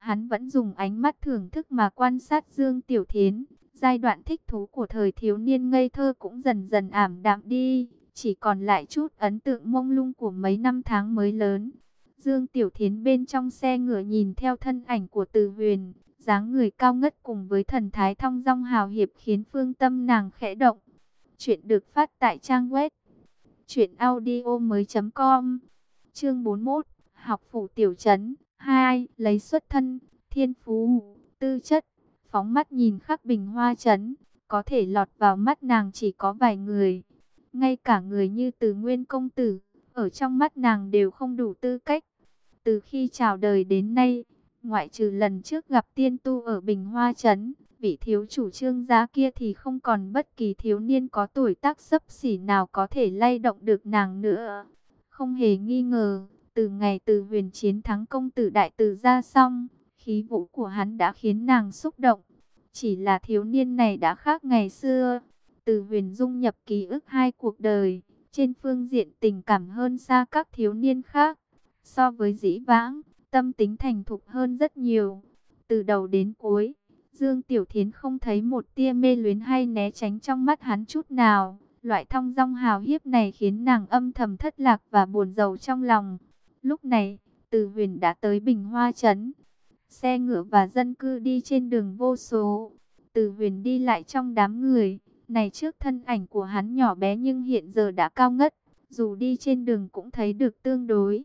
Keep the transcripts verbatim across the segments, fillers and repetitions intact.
Hắn vẫn dùng ánh mắt thưởng thức mà quan sát Dương Tiểu Thiến. Giai đoạn thích thú của thời thiếu niên ngây thơ cũng dần dần ảm đạm đi, chỉ còn lại chút ấn tượng mông lung của mấy năm tháng mới lớn. Dương Tiểu Thiến bên trong xe ngựa nhìn theo thân ảnh của Từ Huyền, dáng người cao ngất cùng với thần thái thong dong hào hiệp khiến phương tâm nàng khẽ động. Chuyện được phát tại trang web truyện audio mới chấm com. Chương bốn mươi mốt, học phủ tiểu trấn hai, lấy xuất thân, thiên phú, tư chất, phóng mắt nhìn khắp Bình Hoa trấn, có thể lọt vào mắt nàng chỉ có vài người. Ngay cả người như Từ Nguyên công tử, ở trong mắt nàng đều không đủ tư cách. Từ khi chào đời đến nay, ngoại trừ lần trước gặp tiên tu ở Bình Hoa trấn, vị thiếu chủ Trương gia kia thì không còn bất kỳ thiếu niên có tuổi tác xấp xỉ nào có thể lay động được nàng nữa. Không hề nghi ngờ, từ ngày Từ Huyền chiến thắng công tử đại từ gia xong, khí vũ của hắn đã khiến nàng xúc động. Chỉ là thiếu niên này đã khác ngày xưa. Từ Huyền dung nhập ký ức hai cuộc đời, trên phương diện tình cảm hơn xa các thiếu niên khác. So với dĩ vãng, tâm tính thành thục hơn rất nhiều. Từ đầu đến cuối, Dương Tiểu Thiến không thấy một tia mê luyến hay né tránh trong mắt hắn chút nào. Loại thong dong hào hiếp này khiến nàng âm thầm thất lạc và buồn rầu trong lòng. Lúc này, Từ Huyền đã tới Bình Hoa trấn. Xe ngựa và dân cư đi trên đường vô số. Từ Huyền đi lại trong đám người. Này trước thân ảnh của hắn nhỏ bé nhưng hiện giờ đã cao ngất. Dù đi trên đường cũng thấy được tương đối.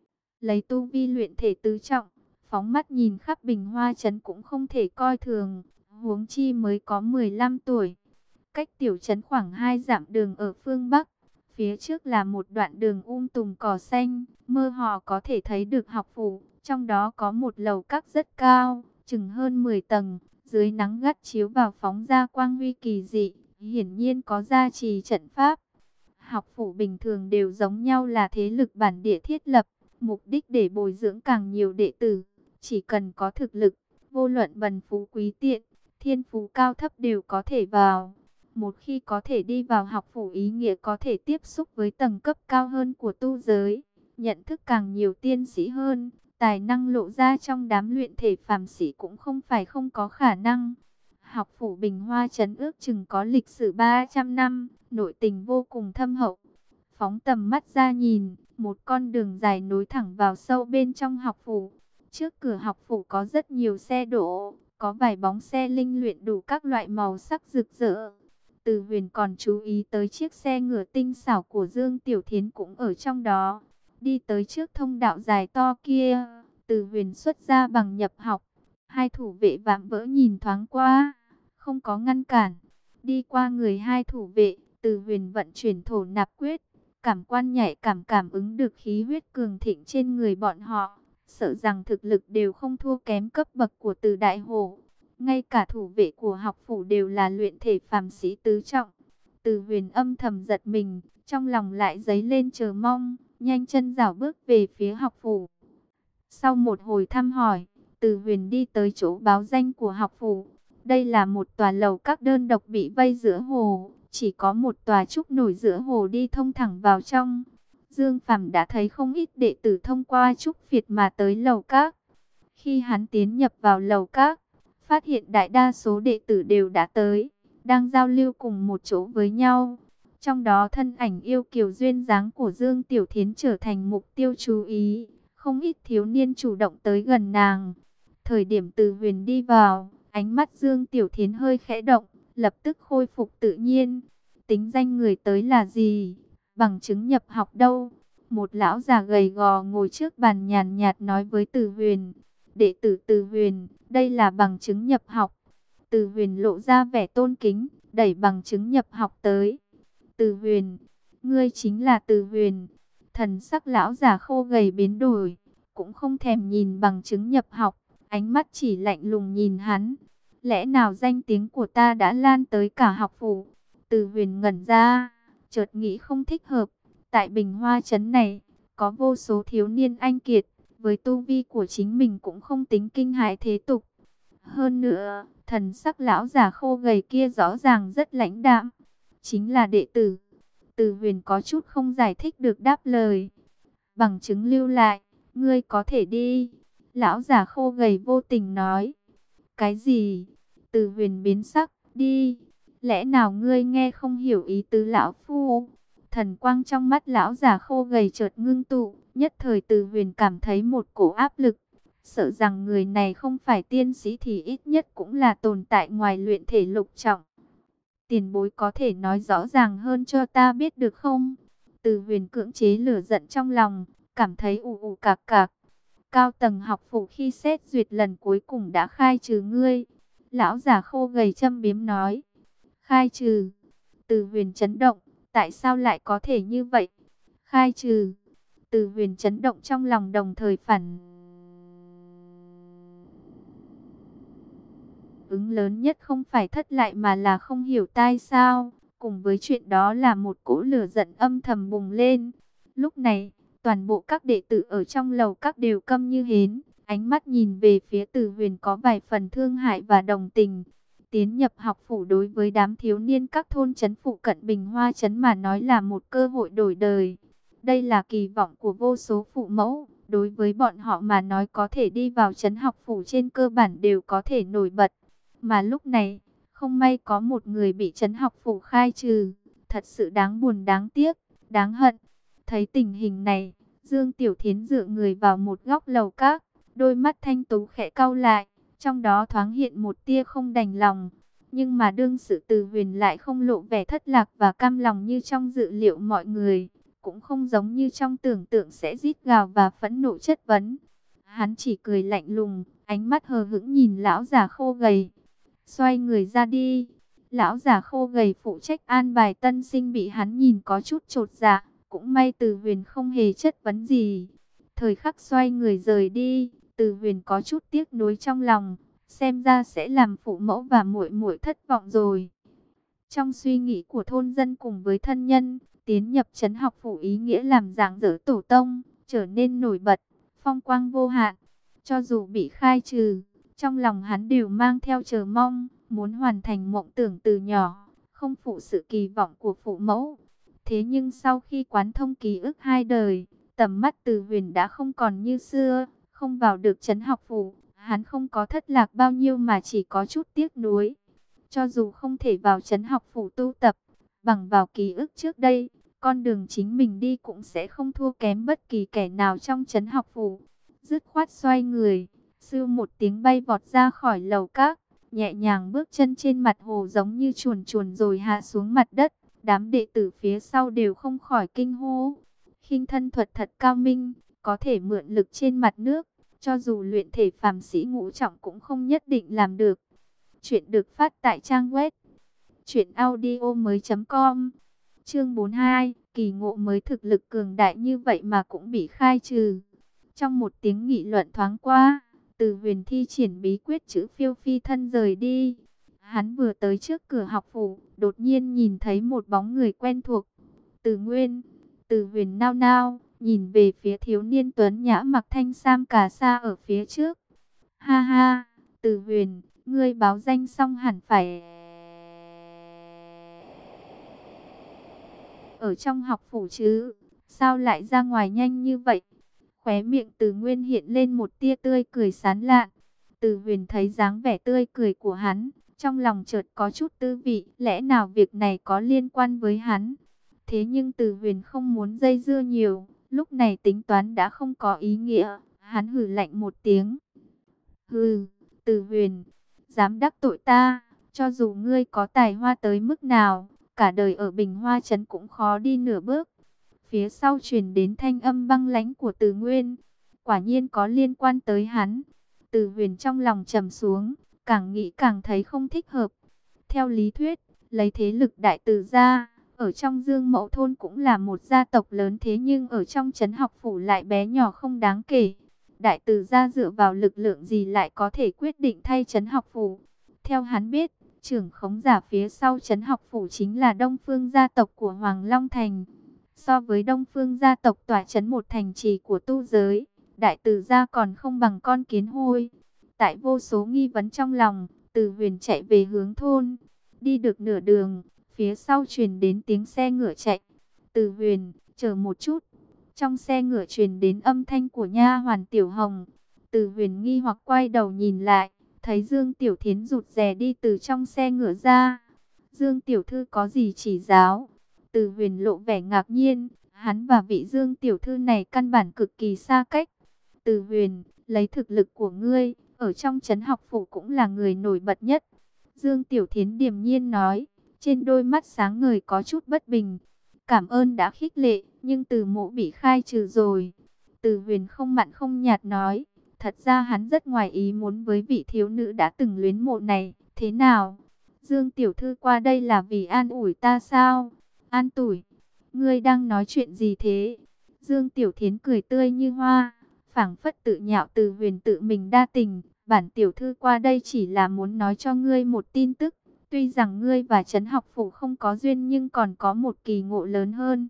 Lấy tu vi luyện thể tứ trọng, phóng mắt nhìn khắp Bình Hoa trấn cũng không thể coi thường. Huống chi mới có mười lăm tuổi. Cách tiểu trấn khoảng hai dặm đường ở phương Bắc. Phía trước là một đoạn đường um tùm cỏ xanh, mơ hồ có thể thấy được học phủ. Trong đó có một lầu các rất cao, chừng hơn mười tầng, dưới nắng gắt chiếu vào phóng ra quang huy kỳ dị, hiển nhiên có gia trì trận pháp. Học phủ bình thường đều giống nhau là thế lực bản địa thiết lập, mục đích để bồi dưỡng càng nhiều đệ tử. Chỉ cần có thực lực, vô luận bần phú quý tiện, thiên phú cao thấp đều có thể vào. Một khi có thể đi vào học phủ ý nghĩa có thể tiếp xúc với tầng cấp cao hơn của tu giới, nhận thức càng nhiều tiên sĩ hơn, tài năng lộ ra trong đám luyện thể phàm sĩ cũng không phải không có khả năng. Học phủ Bình Hoa trấn ước chừng có lịch sử ba trăm năm, nội tình vô cùng thâm hậu. Phóng tầm mắt ra nhìn, một con đường dài nối thẳng vào sâu bên trong học phủ. Trước cửa học phủ có rất nhiều xe đỗ, có vài bóng xe linh luyện đủ các loại màu sắc rực rỡ. Từ Huyền còn chú ý tới chiếc xe ngựa tinh xảo của Dương Tiểu Thiến cũng ở trong đó. Đi tới trước thông đạo dài to kia, Từ Huyền xuất ra bằng nhập học. Hai thủ vệ vạm vỡ nhìn thoáng qua, không có ngăn cản. Đi qua người hai thủ vệ, Từ Huyền vận chuyển thổ nạp quyết. Cảm quan nhạy cảm cảm ứng được khí huyết cường thịnh trên người bọn họ. Sợ rằng thực lực đều không thua kém cấp bậc của Từ Đại Hổ. Ngay cả thủ vệ của học phủ đều là luyện thể phàm sĩ tứ trọng. Từ Huyền âm thầm giật mình, trong lòng lại dấy lên chờ mong, nhanh chân rảo bước về phía học phủ. Sau một hồi thăm hỏi, Từ Huyền đi tới chỗ báo danh của học phủ. Đây là một tòa lầu các đơn độc bị vây giữa hồ, chỉ có một tòa trúc nổi giữa hồ đi thông thẳng vào trong. Dương Phàm đã thấy không ít đệ tử thông qua trúc phiệt mà tới lầu các. Khi hắn tiến nhập vào lầu các, phát hiện đại đa số đệ tử đều đã tới, đang giao lưu cùng một chỗ với nhau. Trong đó thân ảnh yêu kiều duyên dáng của Dương Tiểu Thiến trở thành mục tiêu chú ý, không ít thiếu niên chủ động tới gần nàng. Thời điểm Từ Huyền đi vào, ánh mắt Dương Tiểu Thiến hơi khẽ động, lập tức khôi phục tự nhiên. Tính danh người tới là gì? Bằng chứng nhập học đâu? Một lão già gầy gò ngồi trước bàn nhàn nhạt nói với Từ Huyền. Đệ tử Từ Huyền, đây là bằng chứng nhập học. Từ Huyền lộ ra vẻ tôn kính, đẩy bằng chứng nhập học tới. Từ Huyền, ngươi chính là Từ Huyền. Thần sắc lão già khô gầy biến đổi, cũng không thèm nhìn bằng chứng nhập học, ánh mắt chỉ lạnh lùng nhìn hắn. Lẽ nào danh tiếng của ta đã lan tới cả học phủ? Từ Huyền ngẩn ra, chợt nghĩ không thích hợp. Tại Bình Hoa trấn này, có vô số thiếu niên anh kiệt, với tu vi của chính mình cũng không tính kinh hãi thế tục. Hơn nữa, thần sắc lão già khô gầy kia rõ ràng rất lãnh đạm. Chính là đệ tử. Từ Huyền có chút không giải thích được đáp lời. Bằng chứng lưu lại, ngươi có thể đi. Lão già khô gầy vô tình nói. Cái gì? Từ Huyền biến sắc, đi. Lẽ nào ngươi nghe không hiểu ý tứ lão phu? Thần quang trong mắt lão già khô gầy chợt ngưng tụ, nhất thời Từ Huyền cảm thấy một cổ áp lực. Sợ rằng người này không phải tiên sĩ thì ít nhất cũng là tồn tại ngoài luyện thể lục trọng. Tiền bối có thể nói rõ ràng hơn cho ta biết được không? Từ Huyền cưỡng chế lửa giận trong lòng, cảm thấy ù ù cạc cạc. Cao tầng học phủ khi xét duyệt lần cuối cùng đã khai trừ ngươi. Lão già khô gầy châm biếm nói. Khai trừ. Từ Huyền chấn động. Tại sao lại có thể như vậy? Khai trừ. Từ Huyền chấn động trong lòng đồng thời phản ứng lớn nhất không phải thất lại mà là không hiểu tại sao. Cùng với chuyện đó là một cỗ lửa giận âm thầm bùng lên. Lúc này, toàn bộ các đệ tử ở trong lầu các đều câm như hến. Ánh mắt nhìn về phía Từ Huyền có vài phần thương hại và đồng tình. Tiến nhập học phủ đối với đám thiếu niên các thôn trấn phụ cận Bình Hoa trấn mà nói là một cơ hội đổi đời. Đây là kỳ vọng của vô số phụ mẫu. Đối với bọn họ mà nói có thể đi vào trấn học phủ trên cơ bản đều có thể nổi bật. Mà lúc này, không may có một người bị trấn học phủ khai trừ. Thật sự đáng buồn đáng tiếc, đáng hận. Thấy tình hình này, Dương Tiểu Thiến dựa người vào một góc lầu các. Đôi mắt thanh tú khẽ cau lại, trong đó thoáng hiện một tia không đành lòng. Nhưng mà đương sự Từ Huyền lại không lộ vẻ thất lạc và cam lòng như trong dự liệu mọi người. Cũng không giống như trong tưởng tượng sẽ rít gào và phẫn nộ chất vấn. Hắn chỉ cười lạnh lùng, ánh mắt hờ hững nhìn lão già khô gầy. Xoay người ra đi. Lão già khô gầy phụ trách an bài tân sinh bị hắn nhìn có chút chột dạ. Cũng may Từ Huyền không hề chất vấn gì. Thời khắc xoay người rời đi, Từ Huyền có chút tiếc nuối trong lòng. Xem ra sẽ làm phụ mẫu và muội muội thất vọng rồi. Trong suy nghĩ của thôn dân cùng với thân nhân, tiến nhập trấn học phủ ý nghĩa làm rạng rỡ tổ tông, trở nên nổi bật, phong quang vô hạn. Cho dù bị khai trừ, trong lòng hắn đều mang theo chờ mong, muốn hoàn thành mộng tưởng từ nhỏ, không phụ sự kỳ vọng của phụ mẫu. Thế nhưng sau khi quán thông ký ức hai đời, tầm mắt Từ Huyền đã không còn như xưa, không vào được trấn học phủ, hắn không có thất lạc bao nhiêu mà chỉ có chút tiếc nuối. Cho dù không thể vào trấn học phủ tu tập, bằng vào ký ức trước đây, con đường chính mình đi cũng sẽ không thua kém bất kỳ kẻ nào trong trấn học phủ. Dứt khoát xoay người, sưu một tiếng bay vọt ra khỏi lầu các, nhẹ nhàng bước chân trên mặt hồ giống như chuồn chuồn rồi hạ xuống mặt đất. Đám đệ tử phía sau đều không khỏi kinh hô. Khinh thân thuật thật cao minh, có thể mượn lực trên mặt nước, cho dù luyện thể phàm sĩ ngũ trọng cũng không nhất định làm được. Chuyện được phát tại trang web truyện audio mới chấm com. Chương bốn mươi hai, kỳ ngộ mới thực lực cường đại như vậy mà cũng bị khai trừ. Trong một tiếng nghị luận thoáng qua, Từ Huyền thi triển bí quyết chữ phiêu phi thân rời đi. Hắn vừa tới trước cửa học phủ, đột nhiên nhìn thấy một bóng người quen thuộc. Từ Nguyên. Từ Huyền nao nao, nhìn về phía thiếu niên tuấn nhã mặc thanh sam cà sa ở phía trước. Ha ha, Từ Huyền, ngươi báo danh xong hẳn phải ở trong học phủ chứ, sao lại ra ngoài nhanh như vậy? Khóe miệng Từ Nguyên hiện lên một tia tươi cười sán lạn. Từ Huyền thấy dáng vẻ tươi cười của hắn, trong lòng chợt có chút tư vị, lẽ nào việc này có liên quan với hắn? Thế nhưng Từ Huyền không muốn dây dưa nhiều, lúc này tính toán đã không có ý nghĩa, hắn hừ lạnh một tiếng. Hừ, Từ Huyền, dám đắc tội ta, cho dù ngươi có tài hoa tới mức nào, cả đời ở Bình Hoa trấn cũng khó đi nửa bước. Phía sau truyền đến thanh âm băng lãnh của Từ Nguyên, quả nhiên có liên quan tới hắn. Từ Huyền trong lòng trầm xuống, càng nghĩ càng thấy không thích hợp. Theo lý thuyết, lấy thế lực đại Từ gia, ở trong Dương Mẫu thôn cũng là một gia tộc lớn, thế nhưng ở trong trấn học phủ lại bé nhỏ không đáng kể. Đại Từ gia dựa vào lực lượng gì lại có thể quyết định thay trấn học phủ? Theo hắn biết, trưởng khống giả phía sau trấn học phủ chính là Đông Phương gia tộc của Hoàng Long Thành. So với Đông Phương gia tộc tỏa trấn một thành trì của tu giới, Đại Từ gia còn không bằng con kiến hôi. Tại vô số nghi vấn trong lòng, Từ Huyền chạy về hướng thôn. Đi được nửa đường, phía sau truyền đến tiếng xe ngựa chạy. Từ Huyền, chờ một chút. Trong xe ngựa truyền đến âm thanh của nha hoàn Tiểu Hồng. Từ Huyền nghi hoặc quay đầu nhìn lại, thấy Dương Tiểu Thiến rụt rè đi từ trong xe ngựa ra. Dương Tiểu Thư có gì chỉ giáo? Từ Huyền lộ vẻ ngạc nhiên, hắn và vị Dương Tiểu Thư này căn bản cực kỳ xa cách. Từ Huyền, lấy thực lực của ngươi, ở trong trấn học phủ cũng là người nổi bật nhất. Dương Tiểu Thiến điềm nhiên nói, trên đôi mắt sáng ngời có chút bất bình. Cảm ơn đã khích lệ, nhưng Từ Mộ bị khai trừ rồi. Từ Huyền không mặn không nhạt nói, thật ra hắn rất ngoài ý muốn với vị thiếu nữ đã từng luyến mộ này. Thế nào? Dương Tiểu Thư qua đây là vì an ủi ta sao? An ủi? Ngươi đang nói chuyện gì thế? Dương Tiểu Thiến cười tươi như hoa, phảng phất tự nhạo Từ Huyền tự mình đa tình. Bản Tiểu Thư qua đây chỉ là muốn nói cho ngươi một tin tức. Tuy rằng ngươi và trấn học phủ không có duyên nhưng còn có một kỳ ngộ lớn hơn.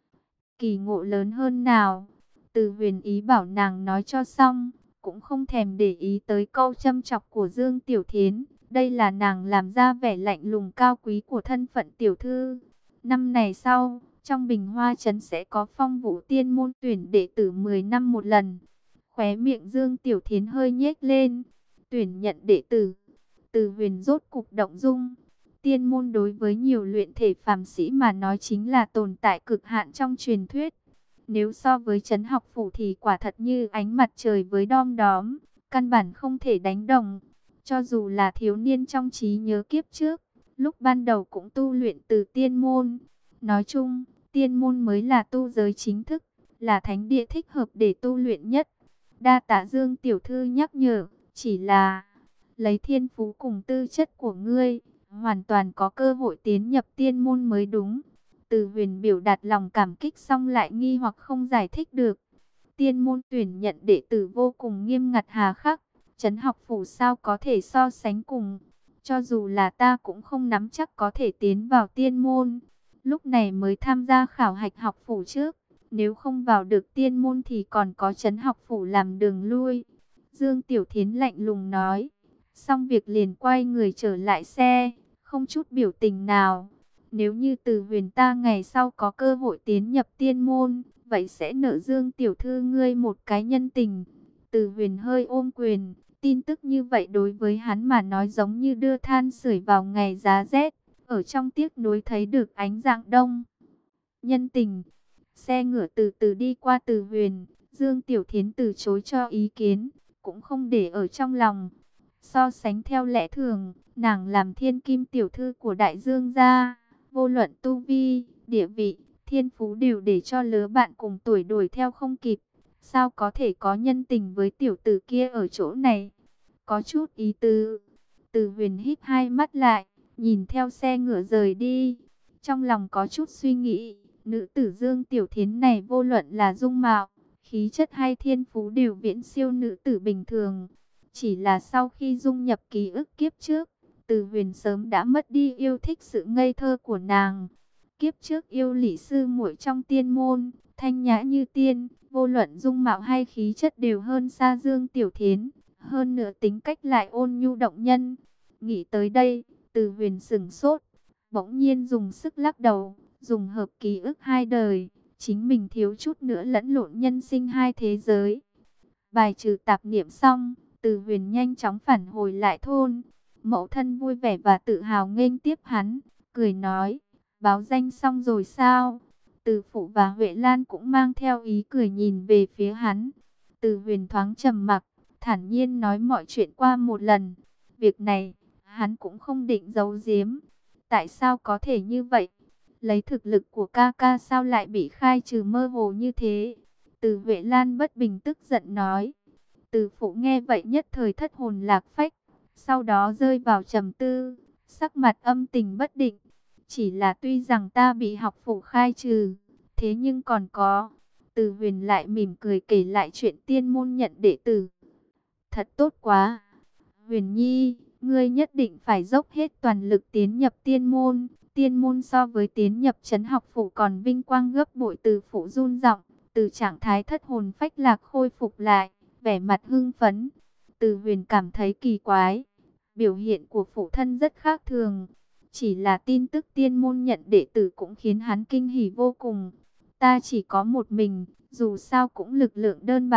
Kỳ ngộ lớn hơn nào? Từ Huyền ý bảo nàng nói cho xong, cũng không thèm để ý tới câu châm chọc của Dương Tiểu Thiến. Đây là nàng làm ra vẻ lạnh lùng cao quý của thân phận tiểu thư. Năm này sau, trong Bình Hoa Trấn sẽ có phong vũ tiên môn tuyển đệ tử mười năm một lần. Khóe miệng Dương Tiểu Thiến hơi nhếch lên. Tuyển nhận đệ tử. Từ Huyền rốt cục động dung. Tiên môn đối với nhiều luyện thể phàm sĩ mà nói chính là tồn tại cực hạn trong truyền thuyết. Nếu so với trấn học phủ thì quả thật như ánh mặt trời với đom đóm, căn bản không thể đánh đồng. Cho dù là thiếu niên trong trí nhớ kiếp trước, lúc ban đầu cũng tu luyện từ tiên môn. Nói chung, tiên môn mới là tu giới chính thức, là thánh địa thích hợp để tu luyện nhất. Đa tạ Dương Tiểu Thư nhắc nhở, chỉ là lấy thiên phú cùng tư chất của ngươi, hoàn toàn có cơ hội tiến nhập tiên môn mới đúng. Từ Huyền biểu đạt lòng cảm kích xong lại nghi hoặc không giải thích được. Tiên môn tuyển nhận đệ tử vô cùng nghiêm ngặt hà khắc, trấn học phủ sao có thể so sánh cùng. Cho dù là ta cũng không nắm chắc có thể tiến vào tiên môn. Lúc này mới tham gia khảo hạch học phủ trước. Nếu không vào được tiên môn thì còn có trấn học phủ làm đường lui. Dương Tiểu Thiến lạnh lùng nói. Xong việc liền quay người trở lại xe, không chút biểu tình nào. Nếu như Từ Huyền ta ngày sau có cơ hội tiến nhập tiên môn, vậy sẽ nợ Dương Tiểu Thư ngươi một cái nhân tình. Từ Huyền hơi ôm quyền, tin tức như vậy đối với hắn mà nói giống như đưa than sưởi vào ngày giá rét, ở trong tiếc nuối thấy được ánh dạng đông. Nhân tình. Xe ngựa từ từ đi qua Từ Huyền, Dương Tiểu Thiến từ chối cho ý kiến, cũng không để ở trong lòng. So sánh theo lẽ thường, nàng làm thiên kim tiểu thư của đại dương gia, vô luận tu vi, địa vị, thiên phú đều để cho lứa bạn cùng tuổi đuổi theo không kịp. Sao có thể có nhân tình với tiểu tử kia ở chỗ này? Có chút ý tứ. Từ Huyền híp hai mắt lại, nhìn theo xe ngựa rời đi. Trong lòng có chút suy nghĩ, nữ tử Dương Tiểu Thiến này vô luận là dung mạo, khí chất hay thiên phú đều viễn siêu nữ tử bình thường. Chỉ là sau khi dung nhập ký ức kiếp trước, Từ Huyền sớm đã mất đi yêu thích sự ngây thơ của nàng. Kiếp trước yêu Lý sư muội trong tiên môn, thanh nhã như tiên, vô luận dung mạo hay khí chất đều hơn xa Dương Tiểu Thiến, hơn nữa tính cách lại ôn nhu động nhân. Nghĩ tới đây, Từ Huyền sững sốt, bỗng nhiên dùng sức lắc đầu, dùng hợp ký ức hai đời, chính mình thiếu chút nữa lẫn lộn nhân sinh hai thế giới. Bài trừ tạp niệm xong, Từ Huyền nhanh chóng phản hồi lại thôn. Mẫu thân vui vẻ và tự hào nghênh tiếp hắn, cười nói, báo danh xong rồi sao? Từ Phụ và Huệ Lan cũng mang theo ý cười nhìn về phía hắn. Từ Huyền thoáng trầm mặc, thản nhiên nói mọi chuyện qua một lần. Việc này, hắn cũng không định giấu giếm. Tại sao có thể như vậy? Lấy thực lực của ca ca sao lại bị khai trừ mơ hồ như thế? Từ Huệ Lan bất bình tức giận nói. Từ Phụ nghe vậy nhất thời thất hồn lạc phách, sau đó rơi vào trầm tư, sắc mặt âm tình bất định. Chỉ là tuy rằng ta bị học phủ khai trừ, thế nhưng còn có. Từ Huyền lại mỉm cười kể lại chuyện tiên môn nhận đệ tử. Thật tốt quá. Huyền Nhi, ngươi nhất định phải dốc hết toàn lực tiến nhập tiên môn. Tiên môn so với tiến nhập trấn học phủ còn vinh quang gấp bội. Từ Phụ run giọng, từ trạng thái thất hồn phách lạc khôi phục lại, vẻ mặt hưng phấn. Từ Huyền cảm thấy kỳ quái, biểu hiện của phụ thân rất khác thường. Chỉ là tin tức tiên môn nhận đệ tử cũng khiến hắn kinh hỉ vô cùng. Ta chỉ có một mình, dù sao cũng lực lượng đơn bạc,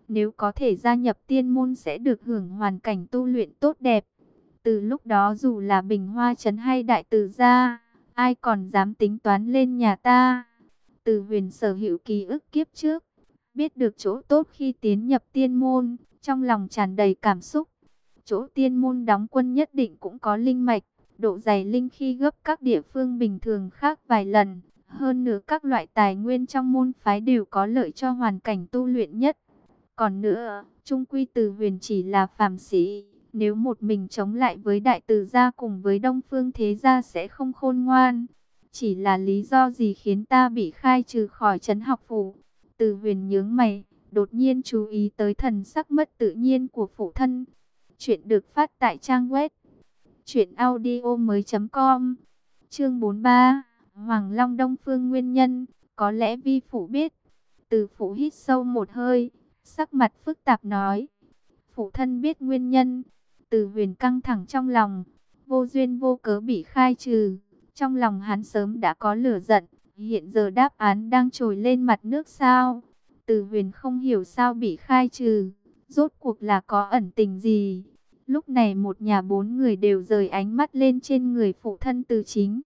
Nếu có thể gia nhập tiên môn sẽ được hưởng hoàn cảnh tu luyện tốt đẹp. Từ lúc đó dù là Bình Hoa Trấn hay Đại Từ gia, ai còn dám tính toán lên nhà ta. Từ Huyền sở hữu ký ức kiếp trước, biết được chỗ tốt khi tiến nhập tiên môn, trong lòng tràn đầy cảm xúc. Chỗ tiên môn đóng quân nhất định cũng có linh mạch, độ dày linh khí gấp các địa phương bình thường khác vài lần. Hơn nữa các loại tài nguyên trong môn phái đều có lợi cho hoàn cảnh tu luyện nhất. Còn nữa, chung quy Từ Huyền chỉ là phàm sĩ, nếu một mình chống lại với Đại Từ gia cùng với Đông Phương Thế gia sẽ không khôn ngoan. Chỉ là lý do gì khiến ta bị khai trừ khỏi trấn học phủ? Từ Huyền nhướng mày, đột nhiên chú ý tới thần sắc mất tự nhiên của phụ thân. Chuyện được phát tại trang web truyện audio mới chấm com. Chương bốn mươi ba, Hoàng Long Đông Phương nguyên nhân, có lẽ vi phụ biết. Từ phụ hít sâu một hơi, sắc mặt phức tạp nói, phụ thân biết nguyên nhân. Từ Huyền căng thẳng trong lòng, vô duyên vô cớ bị khai trừ, trong lòng hắn sớm đã có lửa giận, hiện giờ đáp án đang trồi lên mặt nước sao? Từ Huyền không hiểu sao bị khai trừ, rốt cuộc là có ẩn tình gì? Lúc này một nhà bốn người đều rời ánh mắt lên trên người phụ thân Từ Chính.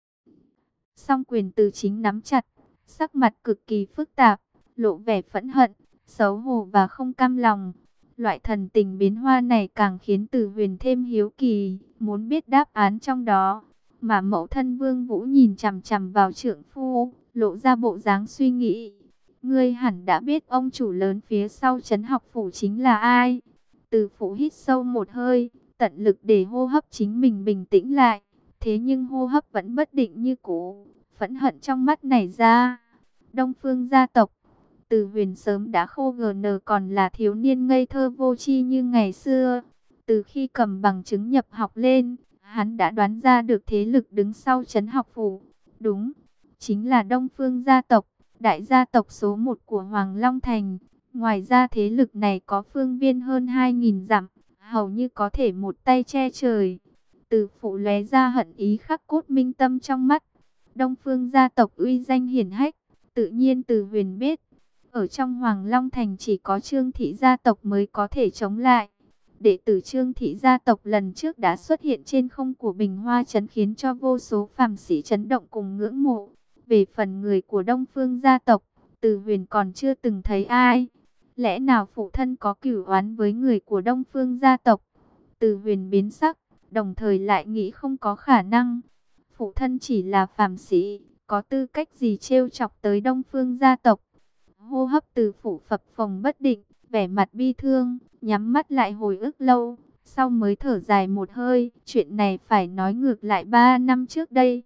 Song quyền Từ Chính nắm chặt, sắc mặt cực kỳ phức tạp, lộ vẻ phẫn hận, xấu hổ và không cam lòng. Loại thần tình biến hoa này càng khiến Từ Huyền thêm hiếu kỳ, muốn biết đáp án trong đó. Mà mẫu thân Vương Vũ nhìn chằm chằm vào trượng phu, lộ ra bộ dáng suy nghĩ. Ngươi hẳn đã biết ông chủ lớn phía sau trấn học phủ chính là ai. Từ Phụ hít sâu một hơi, tận lực để hô hấp chính mình bình tĩnh lại. Thế nhưng hô hấp vẫn bất định như cũ, phẫn hận trong mắt nảy ra. Đông Phương gia tộc. Từ Huyền sớm đã khô gờn còn là thiếu niên ngây thơ vô tri như ngày xưa. Từ khi cầm bằng chứng nhập học lên, hắn đã đoán ra được thế lực đứng sau trấn học phủ. Đúng, chính là Đông Phương gia tộc, đại gia tộc số một của Hoàng Long Thành. Ngoài ra thế lực này có phương viên hơn hai nghìn dặm, hầu như có thể một tay che trời. Từ Phụ lóe ra hận ý khắc cốt minh tâm trong mắt. Đông Phương gia tộc uy danh hiển hách, tự nhiên Từ Huyền biết. Ở trong Hoàng Long Thành chỉ có Trương thị gia tộc mới có thể chống lại. Đệ tử Trương thị gia tộc lần trước đã xuất hiện trên không của Bình Hoa Trấn khiến cho vô số phàm sĩ chấn động cùng ngưỡng mộ. Về phần người của Đông Phương gia tộc, Từ Huyền còn chưa từng thấy ai. Lẽ nào phụ thân có cửu oán với người của Đông Phương gia tộc? Từ Huyền biến sắc, đồng thời lại nghĩ không có khả năng. Phụ thân chỉ là phàm sĩ, có tư cách gì trêu chọc tới Đông Phương gia tộc? Hô hấp Từ Phụ phập phồng bất định, vẻ mặt bi thương, nhắm mắt lại hồi ức lâu, sau mới thở dài một hơi. Chuyện này phải nói ngược lại ba năm trước đây.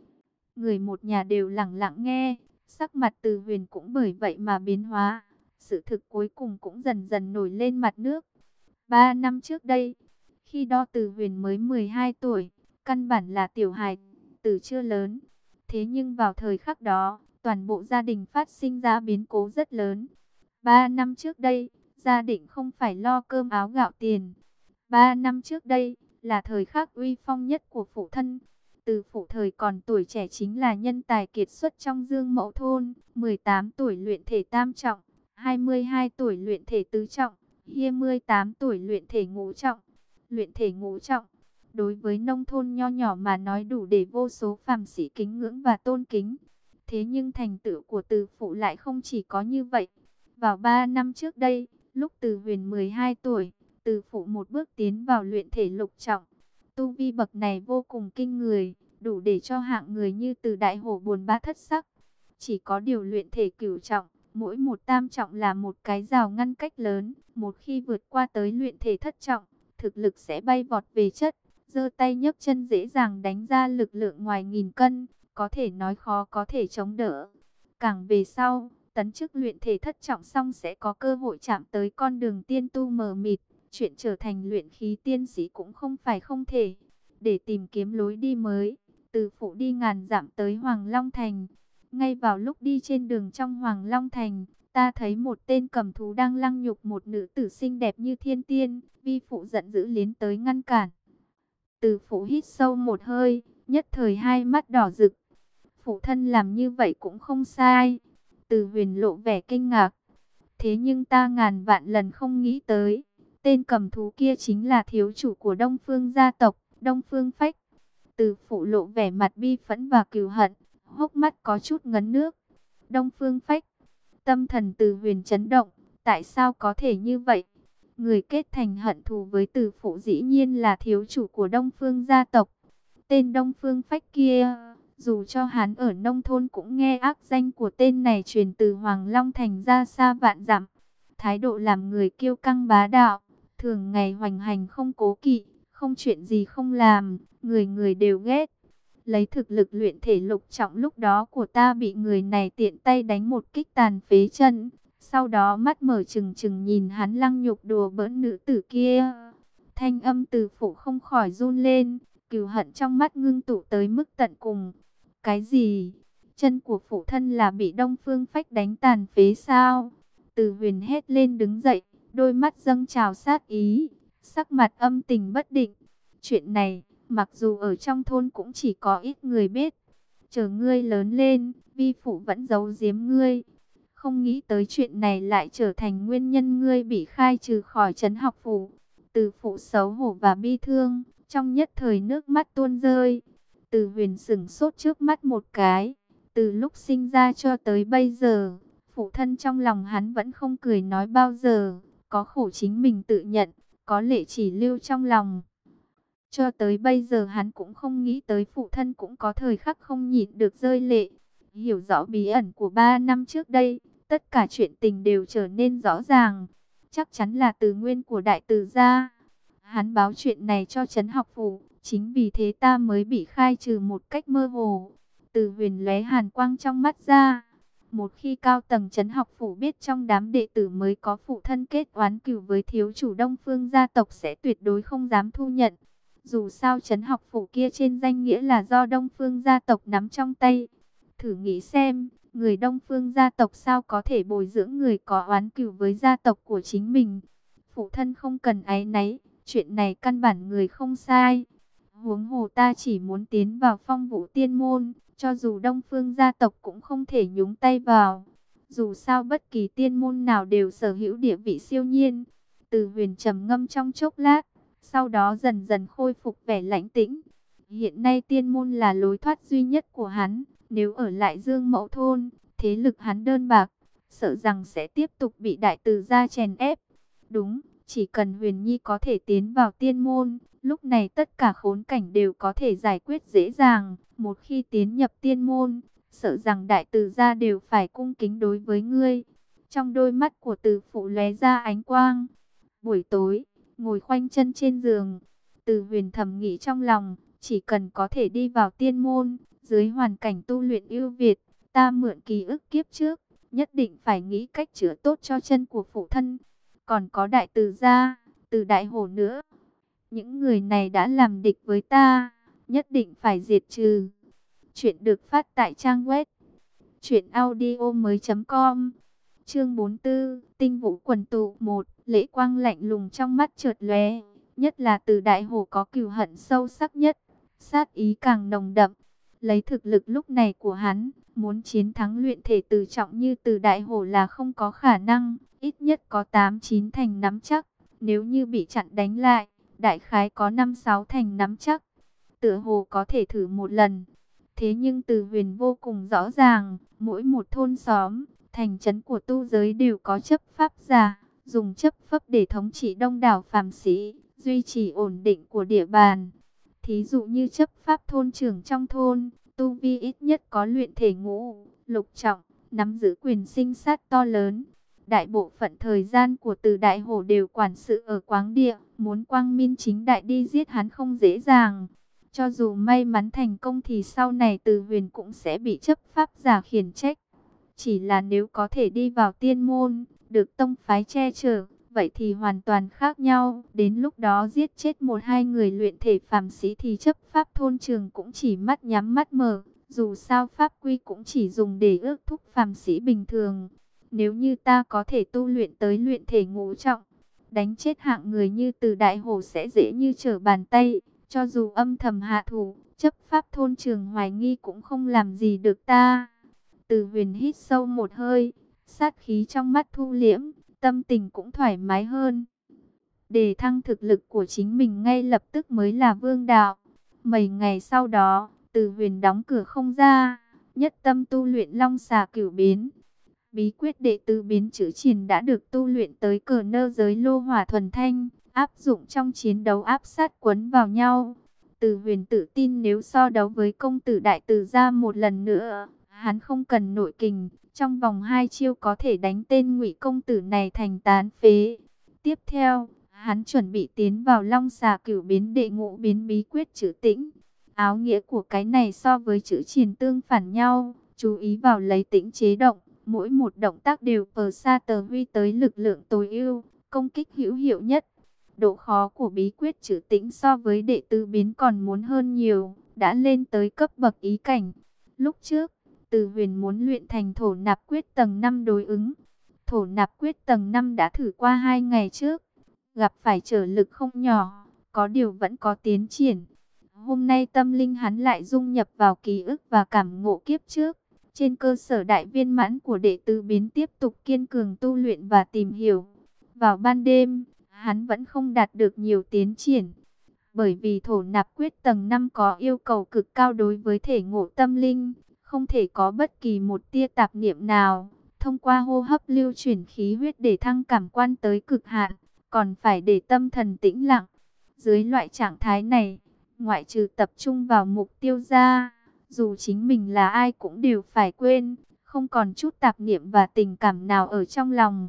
Người một nhà đều lặng lặng nghe, sắc mặt Từ Huyền cũng bởi vậy mà biến hóa. Sự thực cuối cùng cũng dần dần nổi lên mặt nước. Ba năm trước đây, khi đó Từ Huyền mới mười hai tuổi, căn bản là tiểu hài tử chưa lớn. Thế nhưng vào thời khắc đó, toàn bộ gia đình phát sinh ra biến cố rất lớn. Ba năm trước đây, gia đình không phải lo cơm áo gạo tiền. Ba năm trước đây, là thời khắc uy phong nhất của phụ thân. Từ Phụ thời còn tuổi trẻ chính là nhân tài kiệt xuất trong Dương Mẫu thôn. mười tám tuổi luyện thể tam trọng, hai mươi hai tuổi luyện thể tứ trọng, hai mươi tám tuổi luyện thể ngũ trọng. Luyện thể ngũ trọng, đối với nông thôn nho nhỏ mà nói đủ để vô số phàm sĩ kính ngưỡng và tôn kính. Thế nhưng thành tựu của Từ Phụ lại không chỉ có như vậy. Vào ba năm trước đây, lúc Từ Huyền mười hai tuổi, Từ Phụ một bước tiến vào luyện thể lục trọng. Tu vi bậc này vô cùng kinh người, đủ để cho hạng người như Từ Đại Hổ buồn bã thất sắc. Chỉ có điều luyện thể cửu trọng, mỗi một tam trọng là một cái rào ngăn cách lớn. Một khi vượt qua tới luyện thể thất trọng, thực lực sẽ bay vọt về chất. Giơ tay nhấc chân dễ dàng đánh ra lực lượng ngoài nghìn cân, có thể nói khó có thể chống đỡ. Càng về sau, tấn chức luyện thể thất trọng xong sẽ có cơ hội chạm tới con đường tiên tu mờ mịt. Chuyện trở thành luyện khí tiên sĩ cũng không phải không thể. Để tìm kiếm lối đi mới, Từ Phụ đi ngàn dặm tới Hoàng Long Thành. Ngay vào lúc đi trên đường trong Hoàng Long Thành, ta thấy một tên cầm thú đang lăng nhục một nữ tử xinh đẹp như thiên tiên. Vi Phụ giận dữ liến tới ngăn cản. Từ Phụ hít sâu một hơi, nhất thời hai mắt đỏ rực. Phụ thân làm như vậy cũng không sai. Từ Huyền lộ vẻ kinh ngạc. Thế nhưng ta ngàn vạn lần không nghĩ tới, tên cầm thú kia chính là thiếu chủ của Đông Phương gia tộc, Đông Phương Phách. Từ Phụ lộ vẻ mặt bi phẫn và cừu hận, hốc mắt có chút ngấn nước. Đông Phương Phách, tâm thần Từ Huyền chấn động, tại sao có thể như vậy? Người kết thành hận thù với Từ Phụ dĩ nhiên là thiếu chủ của Đông Phương gia tộc. Tên Đông Phương Phách kia, dù cho hắn ở nông thôn cũng nghe ác danh của tên này truyền từ Hoàng Long Thành ra xa vạn dặm. Thái độ làm người kiêu căng bá đạo, thường ngày hoành hành không cố kỵ, không chuyện gì không làm, người người đều ghét. Lấy thực lực luyện thể lục trọng lúc đó của ta bị người này tiện tay đánh một kích tàn phế chân. Sau đó mắt mở trừng trừng nhìn hắn lăng nhục đùa bỡn nữ tử kia. Thanh âm Từ Phụ không khỏi run lên, cừu hận trong mắt ngưng tụ tới mức tận cùng. Cái gì? Chân của phụ thân là bị Đông Phương Phách đánh tàn phế sao? Từ Huyền hét lên đứng dậy, đôi mắt dâng trào sát ý, sắc mặt âm tình bất định. Chuyện này, mặc dù ở trong thôn cũng chỉ có ít người biết. Chờ ngươi lớn lên, vi phụ vẫn giấu giếm ngươi. Không nghĩ tới chuyện này lại trở thành nguyên nhân ngươi bị khai trừ khỏi trấn học phủ. Từ Phụ xấu hổ và bi thương, trong nhất thời nước mắt tuôn rơi. Từ Huyền sững sốt trước mắt một cái. Từ lúc sinh ra cho tới bây giờ, phụ thân trong lòng hắn vẫn không cười nói bao giờ. Có khổ chính mình tự nhận, có lệ chỉ lưu trong lòng. Cho tới bây giờ hắn cũng không nghĩ tới phụ thân cũng có thời khắc không nhịn được rơi lệ. Hiểu rõ bí ẩn của ba năm trước đây, tất cả chuyện tình đều trở nên rõ ràng. Chắc chắn là từ nguyên của đại từ gia. Hắn báo chuyện này cho trấn học phủ, chính vì thế ta mới bị khai trừ một cách mơ hồ. Từ Huyền lóe hàn quang trong mắt ra. Một khi cao tầng trấn học phủ biết trong đám đệ tử mới có phụ thân kết oán cừu với thiếu chủ Đông Phương gia tộc sẽ tuyệt đối không dám thu nhận. Dù sao trấn học phủ kia trên danh nghĩa là do Đông Phương gia tộc nắm trong tay. Thử nghĩ xem, người Đông Phương gia tộc sao có thể bồi dưỡng người có oán cừu với gia tộc của chính mình. Phụ thân không cần áy náy, chuyện này căn bản người không sai. Huống hồ ta chỉ muốn tiến vào Phong Vũ Tiên môn, cho dù Đông Phương gia tộc cũng không thể nhúng tay vào. Dù sao bất kỳ tiên môn nào đều sở hữu địa vị siêu nhiên. Từ Huyền trầm ngâm trong chốc lát, sau đó dần dần khôi phục vẻ lãnh tĩnh. Hiện nay tiên môn là lối thoát duy nhất của hắn. Nếu ở lại Dương Mẫu thôn, thế lực hắn đơn bạc, sợ rằng sẽ tiếp tục bị đại từ gia chèn ép. Đúng, chỉ cần Huyền Nhi có thể tiến vào tiên môn, lúc này tất cả khốn cảnh đều có thể giải quyết dễ dàng. Một khi tiến nhập tiên môn, sợ rằng đại từ gia đều phải cung kính đối với ngươi. Trong đôi mắt của Từ Phụ lóe ra ánh quang. Buổi tối, ngồi khoanh chân trên giường, Từ Huyền thầm nghĩ trong lòng, chỉ cần có thể đi vào tiên môn, dưới hoàn cảnh tu luyện ưu việt, ta mượn ký ức kiếp trước, nhất định phải nghĩ cách chữa tốt cho chân của phụ thân. Còn có đại từ gia, Từ Đại Hổ nữa. Những người này đã làm địch với ta, nhất định phải diệt trừ. Chuyện được phát tại trang web truyện audio mới chấm com. Chương bốn mươi tư, Tinh Vũ quần tụ một. Lễ quang lạnh lùng trong mắt chợt lóe, nhất là Từ Đại Hổ có cừu hận sâu sắc nhất, sát ý càng nồng đậm. Lấy thực lực lúc này của hắn, muốn chiến thắng luyện thể từ trọng như Từ Đại Hổ là không có khả năng, ít nhất có tám chín thành nắm chắc. Nếu như bị chặn đánh lại, đại khái có năm sáu thành nắm chắc. Tựa hồ có thể thử một lần. Thế nhưng Từ Huyền vô cùng rõ ràng, mỗi một thôn xóm, thành trấn của tu giới đều có chấp pháp giả, dùng chấp pháp để thống trị đông đảo phàm sĩ, duy trì ổn định của địa bàn. Thí dụ như chấp pháp thôn trưởng trong thôn, tu vi ít nhất có luyện thể ngũ, lục trọng, nắm giữ quyền sinh sát to lớn. Đại bộ phận thời gian của Từ Đại Hổ đều quản sự ở Quáng Địa, muốn quang minh chính đại đi giết hắn không dễ dàng. Cho dù may mắn thành công thì sau này Từ Huyền cũng sẽ bị chấp pháp giả khiển trách. Chỉ là nếu có thể đi vào tiên môn, được tông phái che chở, vậy thì hoàn toàn khác nhau. Đến lúc đó giết chết một hai người luyện thể phàm sĩ thì chấp pháp thôn trường cũng chỉ mắt nhắm mắt mở. Dù sao pháp quy cũng chỉ dùng để ước thúc phàm sĩ bình thường. Nếu như ta có thể tu luyện tới luyện thể ngũ trọng, đánh chết hạng người như Từ Đại Hổ sẽ dễ như trở bàn tay. Cho dù âm thầm hạ thủ, chấp pháp thôn trường hoài nghi cũng không làm gì được ta. Từ Huyền hít sâu một hơi, sát khí trong mắt thu liễm, tâm tình cũng thoải mái hơn. Để thăng thực lực của chính mình ngay lập tức mới là vương đạo. Mấy ngày sau đó, Từ Huyền đóng cửa không ra, nhất tâm tu luyện Long Xà Cửu Biến. Bí quyết đệ tứ biến chữ triền đã được tu luyện tới cờ nơ giới lô hỏa thuần thanh, áp dụng trong chiến đấu áp sát quấn vào nhau. Từ Huyền tự tin nếu so đấu với công tử đại từ gia một lần nữa, hắn không cần nội kình, trong vòng hai chiêu có thể đánh tên Ngụy công tử này thành tán phế. Tiếp theo, hắn chuẩn bị tiến vào Long Xà Cửu Biến đệ ngũ biến bí quyết chữ tĩnh. Áo nghĩa của cái này so với chữ triền tương phản nhau, chú ý vào lấy tĩnh chế động, mỗi một động tác đều pờ sa tờ huy tới lực lượng tối ưu, công kích hữu hiệu nhất. Độ khó của bí quyết chữ tĩnh so với đệ tứ biến còn muốn hơn nhiều, đã lên tới cấp bậc ý cảnh. Lúc trước, Từ Huyền muốn luyện thành thổ nạp quyết tầng năm đối ứng. Thổ nạp quyết tầng năm đã thử qua hai ngày trước, gặp phải trở lực không nhỏ, có điều vẫn có tiến triển. Hôm nay tâm linh hắn lại dung nhập vào ký ức và cảm ngộ kiếp trước. Trên cơ sở đại viên mãn của đệ tứ biến tiếp tục kiên cường tu luyện và tìm hiểu. Vào ban đêm, hắn vẫn không đạt được nhiều tiến triển. Bởi vì thổ nạp quyết tầng năm có yêu cầu cực cao đối với thể ngộ tâm linh, không thể có bất kỳ một tia tạp niệm nào. Thông qua hô hấp lưu chuyển khí huyết để thăng cảm quan tới cực hạn, còn phải để tâm thần tĩnh lặng. Dưới loại trạng thái này, ngoại trừ tập trung vào mục tiêu ra, dù chính mình là ai cũng đều phải quên, không còn chút tạp niệm và tình cảm nào ở trong lòng.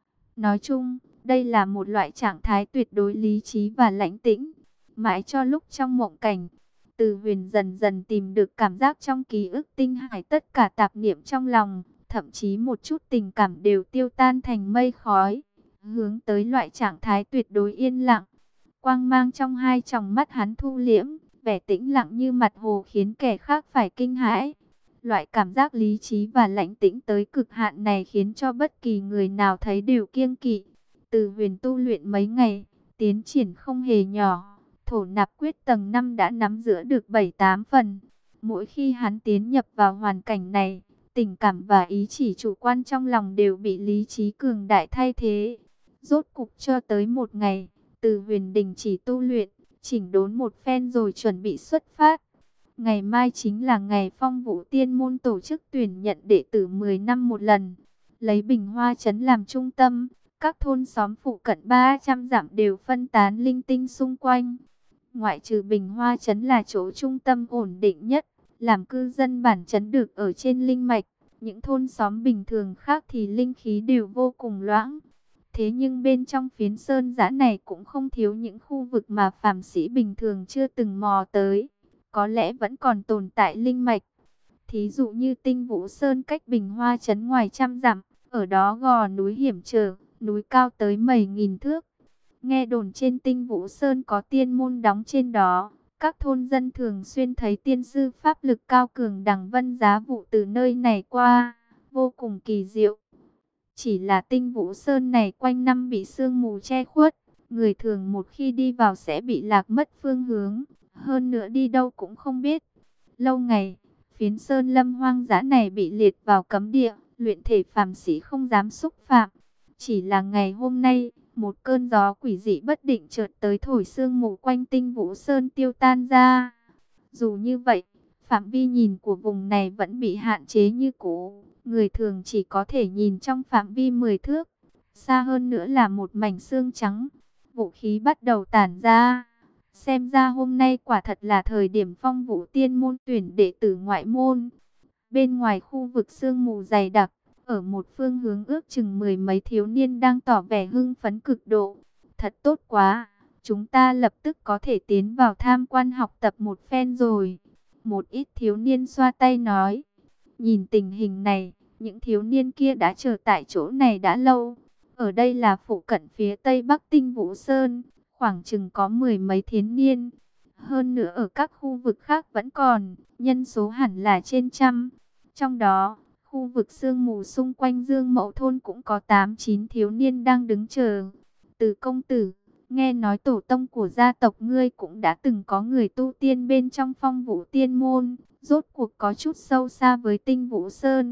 Nói chung, đây là một loại trạng thái tuyệt đối lý trí và lãnh tĩnh. Mãi cho lúc trong mộng cảnh, Từ Huyền dần dần tìm được cảm giác trong ký ức tinh hải, tất cả tạp niệm trong lòng, thậm chí một chút tình cảm đều tiêu tan thành mây khói, hướng tới loại trạng thái tuyệt đối yên lặng. Quang mang trong hai tròng mắt hắn thu liễm, vẻ tĩnh lặng như mặt hồ khiến kẻ khác phải kinh hãi. Loại cảm giác lý trí và lãnh tĩnh tới cực hạn này khiến cho bất kỳ người nào thấy đều kiêng kỵ. Từ Huyền tu luyện mấy ngày, tiến triển không hề nhỏ. Thổ nạp quyết tầng năm đã nắm giữ được bảy tám phần. Mỗi khi hắn tiến nhập vào hoàn cảnh này, tình cảm và ý chỉ chủ quan trong lòng đều bị lý trí cường đại thay thế. Rốt cục cho tới một ngày, Từ Huyền đình chỉ tu luyện, chỉnh đốn một phen rồi chuẩn bị xuất phát. Ngày mai chính là ngày Phong Vũ Tiên môn tổ chức tuyển nhận đệ tử mười năm một lần. Lấy Bình Hoa trấn làm trung tâm, các thôn xóm phụ cận ba trăm dặm đều phân tán linh tinh xung quanh. Ngoại trừ Bình Hoa trấn là chỗ trung tâm ổn định nhất, làm cư dân bản trấn được ở trên linh mạch. Những thôn xóm bình thường khác thì linh khí đều vô cùng loãng. Thế nhưng bên trong phiến sơn dã này cũng không thiếu những khu vực mà phàm sĩ bình thường chưa từng mò tới. Có lẽ vẫn còn tồn tại linh mạch. Thí dụ như Tinh Vũ Sơn cách Bình Hoa trấn ngoài trăm dặm, ở đó gò núi hiểm trở, núi cao tới mấy nghìn thước. Nghe đồn trên Tinh Vũ Sơn có tiên môn đóng trên đó. Các thôn dân thường xuyên thấy tiên sư pháp lực cao cường đằng vân giá vụ từ nơi này qua, vô cùng kỳ diệu. Chỉ là Tinh Vũ Sơn này quanh năm bị sương mù che khuất, người thường một khi đi vào sẽ bị lạc mất phương hướng, hơn nữa đi đâu cũng không biết. Lâu ngày, phiến sơn lâm hoang dã này bị liệt vào cấm địa, luyện thể phàm sĩ không dám xúc phạm. Chỉ là ngày hôm nay, một cơn gió quỷ dị bất định chợt tới thổi sương mù quanh Tinh Vũ Sơn tiêu tan ra. Dù như vậy, phạm vi nhìn của vùng này vẫn bị hạn chế như cũ. Người thường chỉ có thể nhìn trong phạm vi mười thước. Xa hơn nữa là một mảnh xương trắng. Vũ khí bắt đầu tản ra. Xem ra hôm nay quả thật là thời điểm Phong Vũ Tiên môn tuyển đệ tử ngoại môn. Bên ngoài khu vực sương mù dày đặc, ở một phương hướng ước chừng mười mấy thiếu niên đang tỏ vẻ hưng phấn cực độ. Thật tốt quá, chúng ta lập tức có thể tiến vào tham quan học tập một phen rồi. Một ít thiếu niên xoa tay nói. Nhìn tình hình này, những thiếu niên kia đã chờ tại chỗ này đã lâu. Ở đây là phụ cận phía tây bắc Tinh Vũ Sơn, khoảng chừng có mười mấy thiếu niên. Hơn nữa ở các khu vực khác vẫn còn, nhân số hẳn là trên trăm. Trong đó, khu vực sương mù xung quanh Dương Mậu Thôn cũng có tám chín thiếu niên đang đứng chờ. Từ công tử, nghe nói tổ tông của gia tộc ngươi cũng đã từng có người tu tiên bên trong Phong Vũ Tiên môn, rốt cuộc có chút sâu xa với Tinh Vũ Sơn.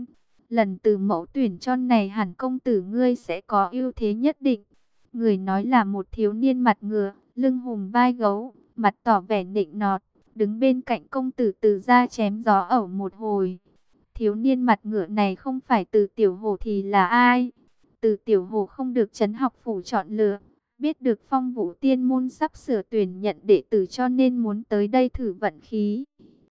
lần từ mẫu tuyển cho này hẳn công tử ngươi sẽ có ưu thế nhất định. Người nói là một thiếu niên mặt ngựa, lưng hùm vai gấu, mặt tỏ vẻ nịnh nọt, đứng bên cạnh công tử Từ ra chém gió ẩu một hồi. Thiếu niên mặt ngựa này không phải Từ Tiểu Hổ thì là ai? Từ Tiểu Hổ không được trấn học phủ chọn lựa, biết được Phong Vũ Tiên môn sắp sửa tuyển nhận đệ tử cho nên muốn tới đây thử vận khí.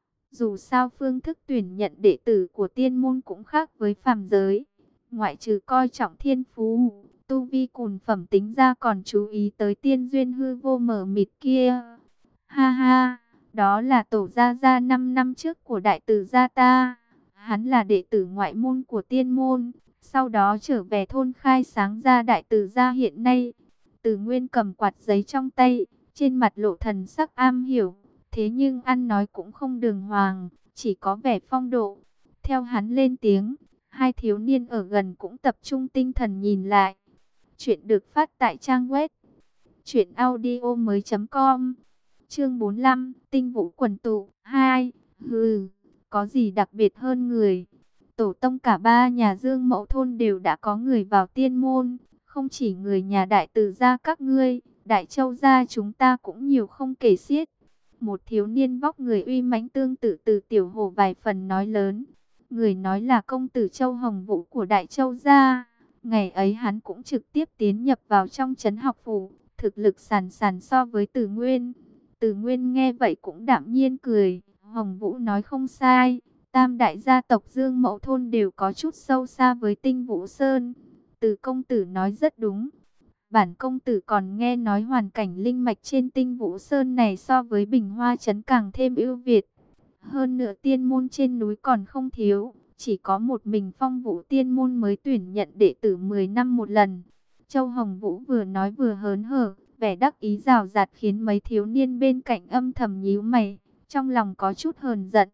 Dù sao phương thức tuyển nhận đệ tử của tiên môn cũng khác với phàm giới, ngoại trừ coi trọng thiên phú, tu vi cùn phẩm tính ra còn chú ý tới tiên duyên hư vô mờ mịt kia. Ha ha, đó là tổ gia gia năm năm trước của đại tử gia ta. Hắn là đệ tử ngoại môn của tiên môn, sau đó trở về thôn khai sáng ra đại tử gia hiện nay. Từ Nguyên cầm quạt giấy trong tay, trên mặt lộ thần sắc am hiểu, thế nhưng ăn nói cũng không đường hoàng, chỉ có vẻ phong độ. Theo hắn lên tiếng, hai thiếu niên ở gần cũng tập trung tinh thần nhìn lại. Chuyện được phát tại trang web truyện audio mới chấm com. Chương bốn mươi lăm, Tinh Vũ quần tụ hai. Hừ, có gì đặc biệt hơn người? Tổ tông cả ba nhà Dương Mẫu thôn đều đã có người vào tiên môn, không chỉ người nhà đại tử gia các ngươi, Đại Châu gia chúng ta cũng nhiều không kể xiết. Một thiếu niên vóc người uy mãnh tương tự Từ Tiểu Hổ vài phần nói lớn. Người nói là công tử Châu Hồng Vũ của Đại Châu gia. Ngày ấy hắn cũng trực tiếp tiến nhập vào trong trấn học phủ, thực lực sàn sàn so với Từ Nguyên. Từ Nguyên nghe vậy cũng đạm nhiên cười, Hồng Vũ nói không sai, tam đại gia tộc Dương Mẫu thôn đều có chút sâu xa với Tinh Vũ Sơn. Từ công tử nói rất đúng. Bản công tử còn nghe nói hoàn cảnh linh mạch trên Tinh Vũ Sơn này so với Bình Hoa trấn càng thêm ưu việt. Hơn nữa tiên môn trên núi còn không thiếu, chỉ có một mình Phong Vũ tiên môn mới tuyển nhận đệ tử mười năm một lần. Châu Hồng Vũ vừa nói vừa hớn hở, vẻ đắc ý rào rạt khiến mấy thiếu niên bên cạnh âm thầm nhíu mày, trong lòng có chút hờn giận.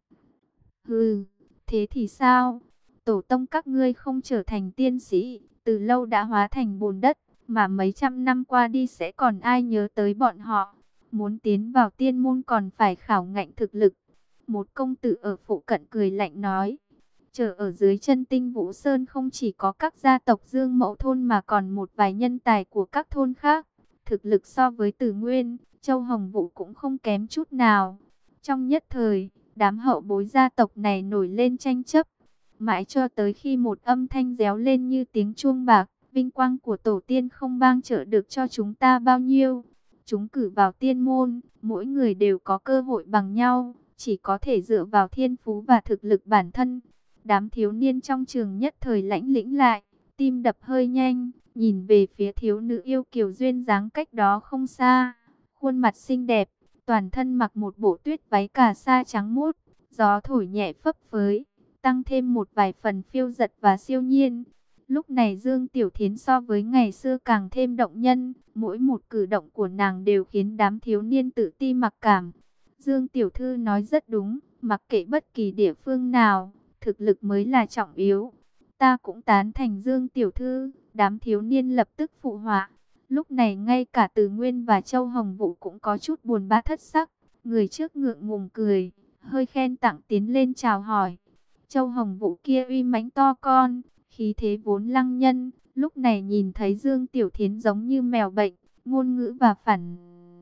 Hừ, thế thì sao? Tổ tông các ngươi không trở thành tiên sĩ, từ lâu đã hóa thành bùn đất, mà mấy trăm năm qua đi sẽ còn ai nhớ tới bọn họ. Muốn tiến vào tiên môn còn phải khảo ngạnh thực lực. Một công tử ở phụ cận cười lạnh nói. Chờ ở dưới chân Tinh Vũ Sơn không chỉ có các gia tộc Dương Mẫu thôn mà còn một vài nhân tài của các thôn khác. Thực lực so với Từ Nguyên, Châu Hồng Vũ cũng không kém chút nào. Trong nhất thời, đám hậu bối gia tộc này nổi lên tranh chấp. Mãi cho tới khi một âm thanh réo lên như tiếng chuông bạc, vinh quang của tổ tiên không ban trợ được cho chúng ta bao nhiêu. Chúng cử vào tiên môn, mỗi người đều có cơ hội bằng nhau, chỉ có thể dựa vào thiên phú và thực lực bản thân. Đám thiếu niên trong trường nhất thời lãnh lĩnh lại, tim đập hơi nhanh, nhìn về phía thiếu nữ yêu kiều duyên dáng cách đó không xa. Khuôn mặt xinh đẹp, toàn thân mặc một bộ tuyết váy cà sa trắng muốt, gió thổi nhẹ phấp phới, tăng thêm một vài phần phiêu dật và siêu nhiên. Lúc này Dương Tiểu Thiến so với ngày xưa càng thêm động nhân, mỗi một cử động của nàng đều khiến đám thiếu niên tự ti mặc cảm. Dương Tiểu Thư nói rất đúng, mặc kệ bất kỳ địa phương nào, thực lực mới là trọng yếu. Ta cũng tán thành Dương Tiểu Thư, đám thiếu niên lập tức phụ họa. Lúc này ngay cả Từ Nguyên và Châu Hồng Vũ cũng có chút buồn bã thất sắc. Người trước ngượng ngùng cười, hơi khen tặng tiến lên chào hỏi. Châu Hồng Vũ kia uy mãnh to con, khí thế vốn lăng nhân, lúc này nhìn thấy Dương Tiểu Thiến giống như mèo bệnh, ngôn ngữ và phản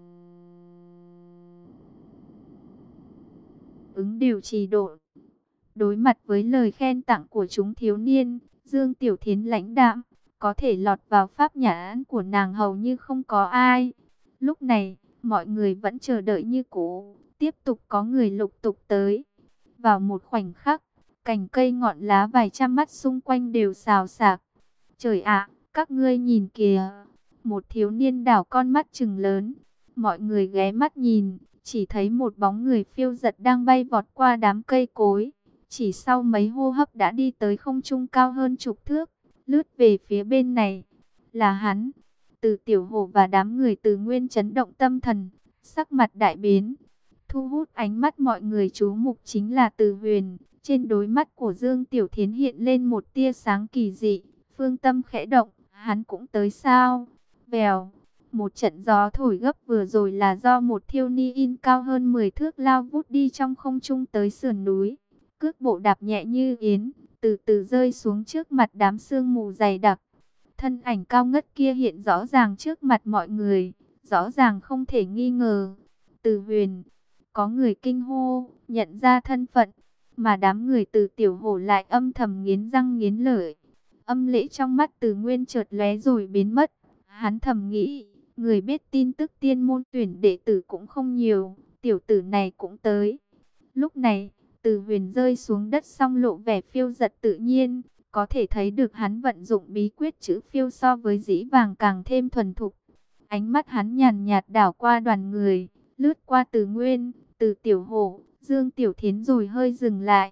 ứng đều trì độ. Đối mặt với lời khen tặng của chúng thiếu niên, Dương Tiểu Thiến lãnh đạm, có thể lọt vào pháp nhãn của nàng hầu như không có ai. Lúc này, mọi người vẫn chờ đợi như cũ, tiếp tục có người lục tục tới. Vào một khoảnh khắc, cành cây ngọn lá vài trăm mắt xung quanh đều xào xạc. Trời ạ, các ngươi nhìn kìa. Một thiếu niên đảo con mắt trừng lớn. Mọi người ghé mắt nhìn, chỉ thấy một bóng người phiêu dật đang bay vọt qua đám cây cối. Chỉ sau mấy hô hấp đã đi tới không trung cao hơn chục thước, lướt về phía bên này. Là hắn. Từ Tiểu Hổ và đám người Từ Nguyên chấn động tâm thần, sắc mặt đại biến. Thu hút ánh mắt mọi người chú mục chính là Từ Huyền. Trên đôi mắt của Dương Tiểu Thiến hiện lên một tia sáng kỳ dị, phương tâm khẽ động, hắn cũng tới sao? Vèo, một trận gió thổi gấp vừa rồi là do một thiêu ni in cao hơn mười thước lao vút đi trong không trung tới sườn núi. Cước bộ đạp nhẹ như yến, từ từ rơi xuống trước mặt đám sương mù dày đặc. Thân ảnh cao ngất kia hiện rõ ràng trước mặt mọi người, rõ ràng không thể nghi ngờ. Từ Huyền, có người kinh hô, nhận ra thân phận, mà đám người Từ Tiểu Hổ lại âm thầm nghiến răng nghiến lợi. Âm lệ trong mắt Từ Nguyên chợt lóe rồi biến mất. Hắn thầm nghĩ, người biết tin tức tiên môn tuyển đệ tử cũng không nhiều, tiểu tử này cũng tới. Lúc này, Từ Huyền rơi xuống đất xong lộ vẻ phiêu dật tự nhiên, có thể thấy được hắn vận dụng bí quyết chữ phiêu so với dĩ vàng càng thêm thuần thục. Ánh mắt hắn nhàn nhạt đảo qua đoàn người, lướt qua Từ Nguyên, Từ Tiểu Hổ, Dương Tiểu Thiến rồi hơi dừng lại.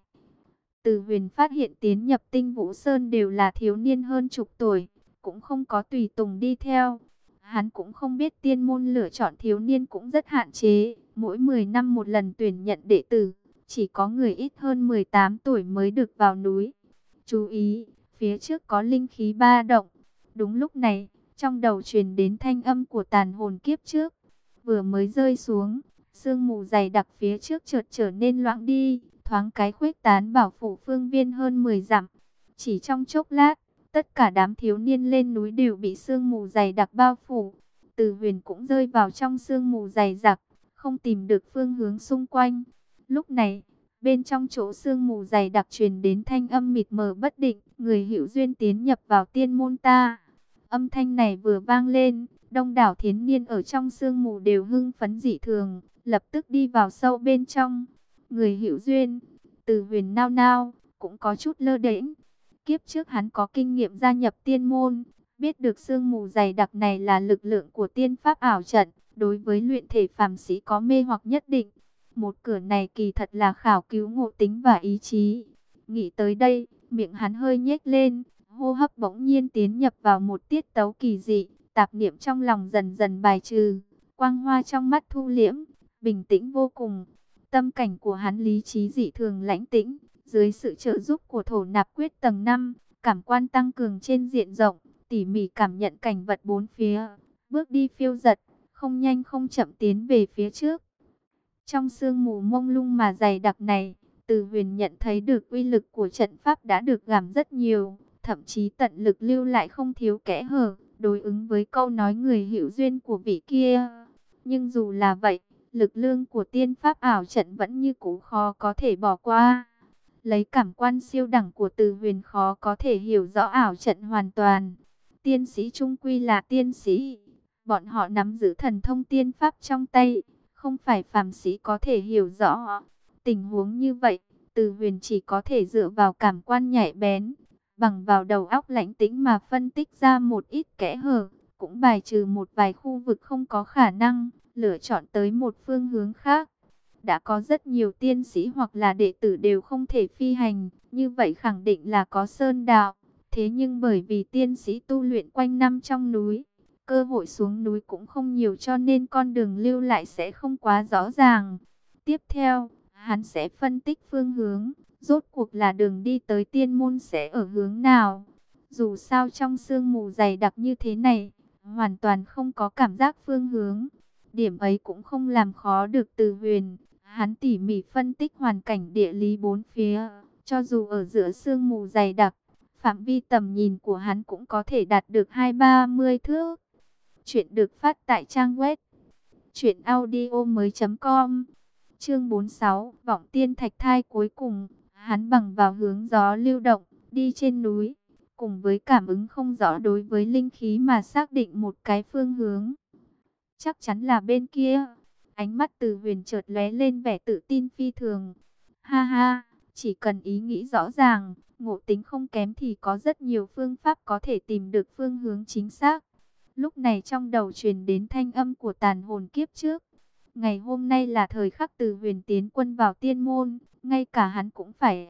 Từ Huyền phát hiện tiến nhập Tinh Vũ Sơn đều là thiếu niên hơn chục tuổi, cũng không có tùy tùng đi theo. Hắn cũng không biết tiên môn lựa chọn thiếu niên cũng rất hạn chế, mỗi mười năm một lần tuyển nhận đệ tử, chỉ có người ít hơn mười tám tuổi mới được vào núi. Chú ý, phía trước có linh khí ba động. Đúng lúc này, trong đầu truyền đến thanh âm của tàn hồn kiếp trước. Vừa mới rơi xuống, sương mù dày đặc phía trước chợt trở nên loãng đi, thoáng cái khuếch tán bảo phủ phương viên hơn mười dặm. Chỉ trong chốc lát, tất cả đám thiếu niên lên núi đều bị sương mù dày đặc bao phủ. Từ Huyền cũng rơi vào trong sương mù dày đặc, không tìm được phương hướng xung quanh. Lúc này, bên trong chỗ sương mù dày đặc truyền đến thanh âm mịt mờ bất định, người hữu duyên tiến nhập vào tiên môn ta. Âm thanh này vừa vang lên, đông đảo thiến niên ở trong sương mù đều hưng phấn dị thường, lập tức đi vào sâu bên trong. Người hữu duyên, Từ Huyền nao nao, cũng có chút lơ đễnh. Kiếp trước hắn có kinh nghiệm gia nhập tiên môn, biết được sương mù dày đặc này là lực lượng của tiên pháp ảo trận, đối với luyện thể phàm sĩ có mê hoặc nhất định. Một cửa này kỳ thật là khảo cứu ngộ tính và ý chí. Nghĩ tới đây, miệng hắn hơi nhếch lên, hô hấp bỗng nhiên tiến nhập vào một tiết tấu kỳ dị, tạp niệm trong lòng dần dần bài trừ, quang hoa trong mắt thu liễm, bình tĩnh vô cùng. Tâm cảnh của hắn lý trí dị thường lãnh tĩnh, dưới sự trợ giúp của thổ nạp quyết tầng năm, cảm quan tăng cường trên diện rộng, tỉ mỉ cảm nhận cảnh vật bốn phía, bước đi phiêu dật, không nhanh không chậm tiến về phía trước. Trong sương mù mông lung mà dày đặc này, Từ Huyền nhận thấy được uy lực của trận pháp đã được giảm rất nhiều, thậm chí tận lực lưu lại không thiếu kẽ hở, đối ứng với câu nói người hữu duyên của vị kia. Nhưng dù là vậy, lực lượng của tiên pháp ảo trận vẫn như cũ khó có thể bỏ qua. Lấy cảm quan siêu đẳng của Từ Huyền khó có thể hiểu rõ ảo trận hoàn toàn. Tiên sĩ trung quy là tiên sĩ, bọn họ nắm giữ thần thông tiên pháp trong tay, không phải phàm sĩ có thể hiểu rõ. Tình huống như vậy, Từ Huyền chỉ có thể dựa vào cảm quan nhạy bén, bằng vào đầu óc lãnh tĩnh mà phân tích ra một ít kẽ hở, cũng bài trừ một vài khu vực không có khả năng, lựa chọn tới một phương hướng khác. Đã có rất nhiều tiên sĩ hoặc là đệ tử đều không thể phi hành, như vậy khẳng định là có sơn đạo. Thế nhưng bởi vì tiên sĩ tu luyện quanh năm trong núi, cơ hội xuống núi cũng không nhiều cho nên con đường lưu lại sẽ không quá rõ ràng. Tiếp theo, hắn sẽ phân tích phương hướng, rốt cuộc là đường đi tới tiên môn sẽ ở hướng nào. Dù sao trong sương mù dày đặc như thế này, hoàn toàn không có cảm giác phương hướng. Điểm ấy cũng không làm khó được Từ Huyền. Hắn tỉ mỉ phân tích hoàn cảnh địa lý bốn phía, cho dù ở giữa sương mù dày đặc, phạm vi tầm nhìn của hắn cũng có thể đạt được hai ba mươi thước. Chuyện được phát tại trang web truyện audio mới chấm com. Chương bốn mươi sáu, Vọng Tiên Thạch Thai. Cuối cùng, hắn bằng vào hướng gió lưu động, đi trên núi, cùng với cảm ứng không rõ đối với linh khí mà xác định một cái phương hướng. Chắc chắn là bên kia. Ánh mắt Từ Huyền chợt lóe lên vẻ tự tin phi thường. Ha ha, chỉ cần ý nghĩ rõ ràng, ngộ tính không kém thì có rất nhiều phương pháp có thể tìm được phương hướng chính xác. Lúc này trong đầu truyền đến thanh âm của tàn hồn kiếp trước. Ngày hôm nay là thời khắc Từ Huyền tiến quân vào tiên môn, ngay cả hắn cũng phải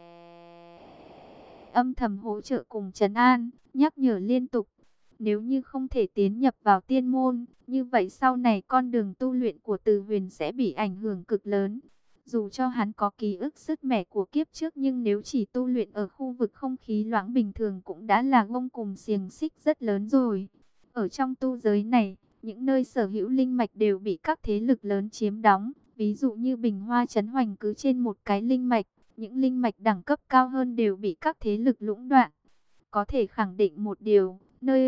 âm thầm hỗ trợ cùng trấn an, nhắc nhở liên tục. Nếu như không thể tiến nhập vào tiên môn, như vậy sau này con đường tu luyện của Từ Huyền sẽ bị ảnh hưởng cực lớn. Dù cho hắn có ký ức sứt mẻ của kiếp trước, nhưng nếu chỉ tu luyện ở khu vực không khí loãng bình thường cũng đã là gông cùng xiềng xích rất lớn rồi. Ở trong tu giới này, những nơi sở hữu linh mạch đều bị các thế lực lớn chiếm đóng. Ví dụ như Bình Hoa Trấn hoành cứ trên một cái linh mạch, những linh mạch đẳng cấp cao hơn đều bị các thế lực lũng đoạn. Có thể khẳng định một điều, nơi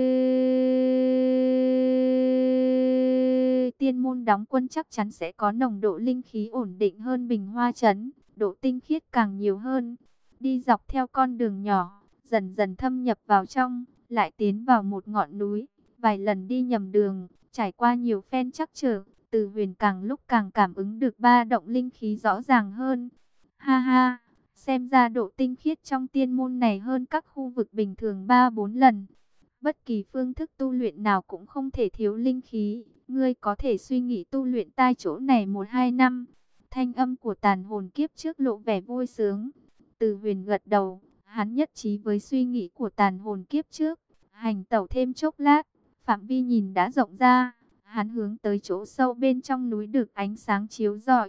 tiên môn đóng quân chắc chắn sẽ có nồng độ linh khí ổn định hơn Bình Hoa Trấn, độ tinh khiết càng nhiều hơn. Đi dọc theo con đường nhỏ, dần dần thâm nhập vào trong, lại tiến vào một ngọn núi. Vài lần đi nhầm đường, trải qua nhiều phen trắc trở, Từ Huyền càng lúc càng cảm ứng được ba động linh khí rõ ràng hơn. Ha ha, xem ra độ tinh khiết trong tiên môn này hơn các khu vực bình thường ba bốn lần. Bất kỳ phương thức tu luyện nào cũng không thể thiếu linh khí. Ngươi có thể suy nghĩ tu luyện tại chỗ này một hai năm. Thanh âm của tàn hồn kiếp trước lộ vẻ vui sướng. Từ Huyền gật đầu, hắn nhất trí với suy nghĩ của tàn hồn kiếp trước. Hành tẩu thêm chốc lát, phạm vi nhìn đã rộng ra. Hắn hướng tới chỗ sâu bên trong núi được ánh sáng chiếu rọi.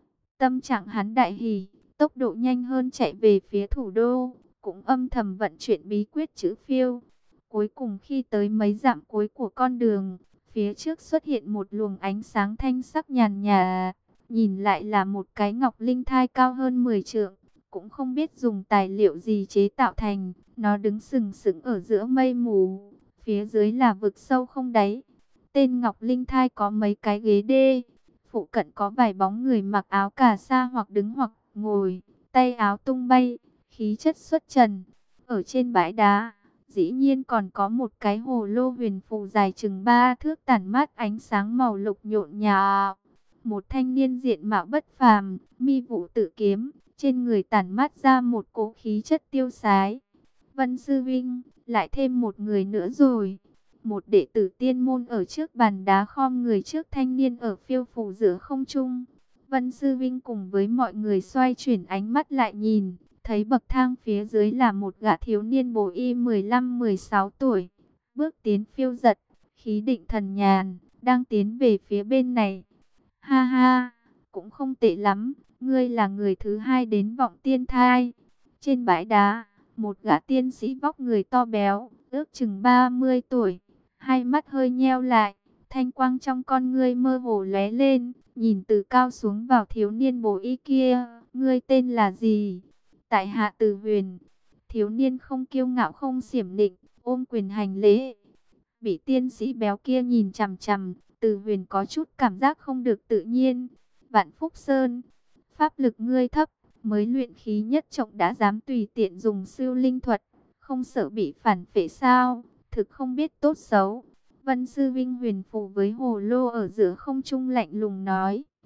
Tâm trạng hắn đại hỉ, tốc độ nhanh hơn chạy về phía thủ đô, cũng âm thầm vận chuyển bí quyết chữ phiêu. Cuối cùng khi tới mấy dặm cuối của con đường, phía trước xuất hiện một luồng ánh sáng thanh sắc nhàn nhạt, nhìn lại là một cái ngọc linh thai cao hơn mười trượng, cũng không biết dùng tài liệu gì chế tạo thành, nó đứng sừng sững ở giữa mây mù, phía dưới là vực sâu không đáy. Tên ngọc linh thai có mấy cái ghế đê, phụ cận có vài bóng người mặc áo cà sa hoặc đứng hoặc ngồi, tay áo tung bay, khí chất xuất trần. Ở trên bãi đá, dĩ nhiên còn có một cái hồ lô huyền phù dài chừng ba thước tản mát ánh sáng màu lục nhộn nhạo. Một thanh niên diện mạo bất phàm, mi vũ tự kiếm, trên người tản mát ra một cỗ khí chất tiêu sái. Vân sư vinh, lại thêm một người nữa rồi. Một đệ tử tiên môn ở trước bàn đá khom người trước thanh niên ở phiêu phù giữa không trung. Vân sư vinh cùng với mọi người xoay chuyển ánh mắt lại nhìn, thấy bậc thang phía dưới là một gã thiếu niên bồ y mười lăm mười sáu tuổi. Bước tiến phiêu giật, khí định thần nhàn, đang tiến về phía bên này. Ha ha, cũng không tệ lắm, ngươi là người thứ hai đến vọng tiên thai. Trên bãi đá, một gã tiên sĩ vóc người to béo, ước chừng ba mươi tuổi, hai mắt hơi nheo lại, thanh quang trong con ngươi mơ hồ lóe lên, nhìn từ cao xuống vào thiếu niên bồ y kia. Ngươi tên là gì? Tại hạ Từ Huyền. Thiếu niên không kiêu ngạo không xiểm nịnh, ôm quyền hành lễ. Bị tiên sĩ béo kia nhìn chằm chằm, Từ Huyền có chút cảm giác không được tự nhiên. Vạn Phúc Sơn, pháp lực ngươi thấp, mới luyện khí nhất trọng đã dám tùy tiện dùng siêu linh thuật, không sợ bị phản phệ sao? Thực không biết tốt xấu. Vân sư vinh huyền phù với hồ lô ở giữa không trung lạnh lùng nói.